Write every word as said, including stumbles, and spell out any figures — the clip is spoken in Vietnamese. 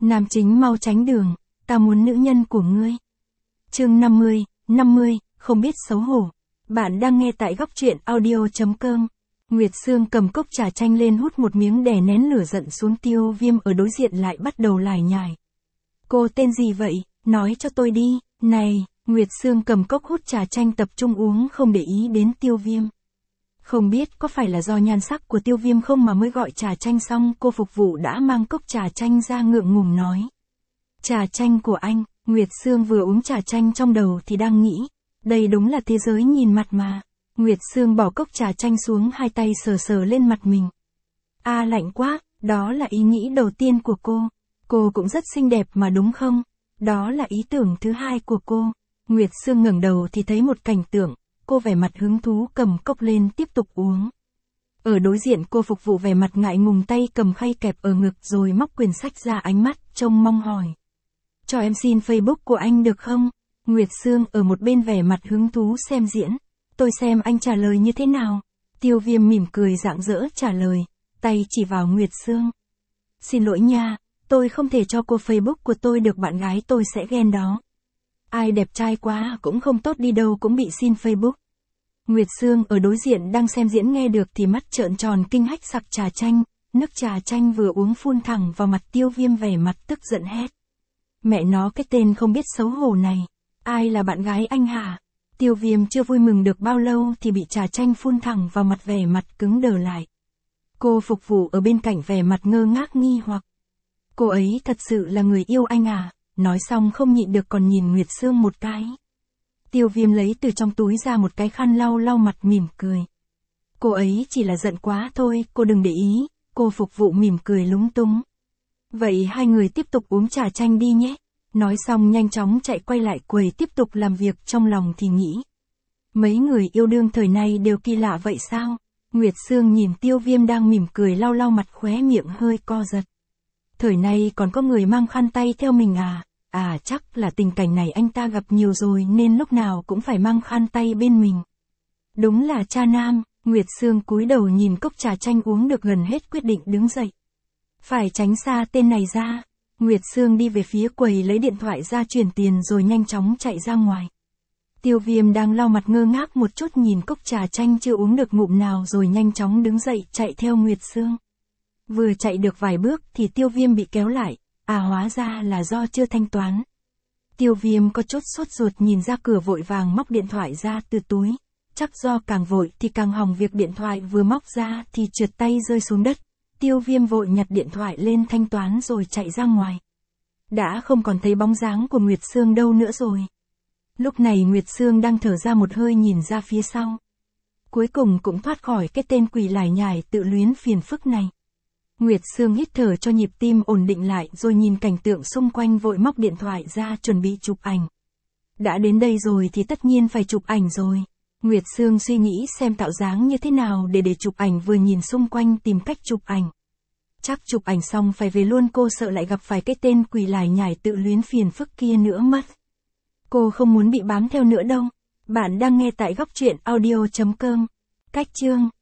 Nam chính mau tránh đường, ta muốn nữ nhân của ngươi. Chương năm mươi, năm mươi, không biết xấu hổ. Bạn đang nghe tại góc truyện audio chấm com. Nguyệt Sương cầm cốc trà chanh lên hút một miếng đè nén lửa giận xuống. Tiêu Viêm ở đối diện lại bắt đầu lải nhải. Cô tên gì vậy, nói cho tôi đi. Này, Nguyệt Sương cầm cốc hút trà chanh tập trung uống không để ý đến Tiêu Viêm. Không biết có phải là do nhan sắc của Tiêu Viêm không mà mới gọi trà chanh xong cô phục vụ đã mang cốc trà chanh ra ngượng ngùng nói. Trà chanh của anh. Nguyệt Sương vừa uống trà chanh trong đầu thì đang nghĩ. Đây đúng là thế giới nhìn mặt mà. Nguyệt Sương bỏ cốc trà chanh xuống, hai tay sờ sờ lên mặt mình. A à, lạnh quá, đó là ý nghĩ đầu tiên của cô. Cô cũng rất xinh đẹp mà đúng không? Đó là ý tưởng thứ hai của cô. Nguyệt Sương ngẩng đầu thì thấy một cảnh tượng. Cô vẻ mặt hứng thú cầm cốc lên tiếp tục uống. Ở đối diện cô phục vụ vẻ mặt ngại ngùng, tay cầm khay kẹp ở ngực rồi móc quyển sách ra, ánh mắt trông mong hỏi. Cho em xin Facebook của anh được không? Nguyệt Sương ở một bên vẻ mặt hứng thú xem diễn. Tôi xem anh trả lời như thế nào. Tiêu Viêm mỉm cười rạng rỡ trả lời, tay chỉ vào Nguyệt Sương. Xin lỗi nha, tôi không thể cho cô Facebook của tôi được, bạn gái tôi sẽ ghen đó. Ai đẹp trai quá cũng không tốt đi đâu cũng bị xin Facebook. Nguyệt Sương ở đối diện đang xem diễn nghe được thì mắt trợn tròn kinh hách sặc trà chanh, nước trà chanh vừa uống phun thẳng vào mặt. Tiêu Viêm vẻ mặt tức giận hét. Mẹ nó, cái tên không biết xấu hổ này. Ai là bạn gái anh hả? Tiêu Viêm chưa vui mừng được bao lâu thì bị trà chanh phun thẳng vào mặt, vẻ mặt cứng đờ lại. Cô phục vụ ở bên cạnh vẻ mặt ngơ ngác nghi hoặc. Cô ấy thật sự là người yêu anh à? Nói xong không nhịn được còn nhìn Nguyệt Sương một cái. Tiêu Viêm lấy từ trong túi ra một cái khăn lau lau mặt mỉm cười. Cô ấy chỉ là giận quá thôi, cô đừng để ý. Cô phục vụ mỉm cười lúng túng. Vậy hai người tiếp tục uống trà chanh đi nhé. Nói xong nhanh chóng chạy quay lại quầy tiếp tục làm việc, trong lòng thì nghĩ. Mấy người yêu đương thời nay đều kỳ lạ vậy sao? Nguyệt Sương nhìn Tiêu Viêm đang mỉm cười lau lau mặt, khóe miệng hơi co giật. Thời nay còn có người mang khăn tay theo mình à? À chắc là tình cảnh này anh ta gặp nhiều rồi nên lúc nào cũng phải mang khăn tay bên mình. Đúng là cha nam. Nguyệt Sương cúi đầu nhìn cốc trà chanh uống được gần hết, quyết định đứng dậy. Phải tránh xa tên này ra. Nguyệt Sương đi về phía quầy lấy điện thoại ra chuyển tiền rồi nhanh chóng chạy ra ngoài. Tiêu Viêm đang lau mặt ngơ ngác một chút nhìn cốc trà chanh chưa uống được ngụm nào rồi nhanh chóng đứng dậy chạy theo Nguyệt Sương. Vừa chạy được vài bước thì Tiêu Viêm bị kéo lại. À, hóa ra là do chưa thanh toán. Tiêu Viêm có chút sốt ruột nhìn ra cửa vội vàng móc điện thoại ra từ túi. Chắc do càng vội thì càng hỏng việc, điện thoại vừa móc ra thì trượt tay rơi xuống đất. Tiêu Viêm vội nhặt điện thoại lên thanh toán rồi chạy ra ngoài. Đã không còn thấy bóng dáng của Nguyệt Sương đâu nữa rồi. Lúc này Nguyệt Sương đang thở ra một hơi nhìn ra phía sau. Cuối cùng cũng thoát khỏi cái tên quỷ lải nhải tự luyến phiền phức này. Nguyệt Sương hít thở cho nhịp tim ổn định lại rồi nhìn cảnh tượng xung quanh vội móc điện thoại ra chuẩn bị chụp ảnh. Đã đến đây rồi thì tất nhiên phải chụp ảnh rồi. Nguyệt Sương suy nghĩ xem tạo dáng như thế nào để để chụp ảnh, vừa nhìn xung quanh tìm cách chụp ảnh. Chắc chụp ảnh xong phải về luôn, cô sợ lại gặp phải cái tên quỷ lải nhải tự luyến phiền phức kia nữa mất. Cô không muốn bị bám theo nữa đâu. Bạn đang nghe tại góc truyện audio chấm com. Cách chương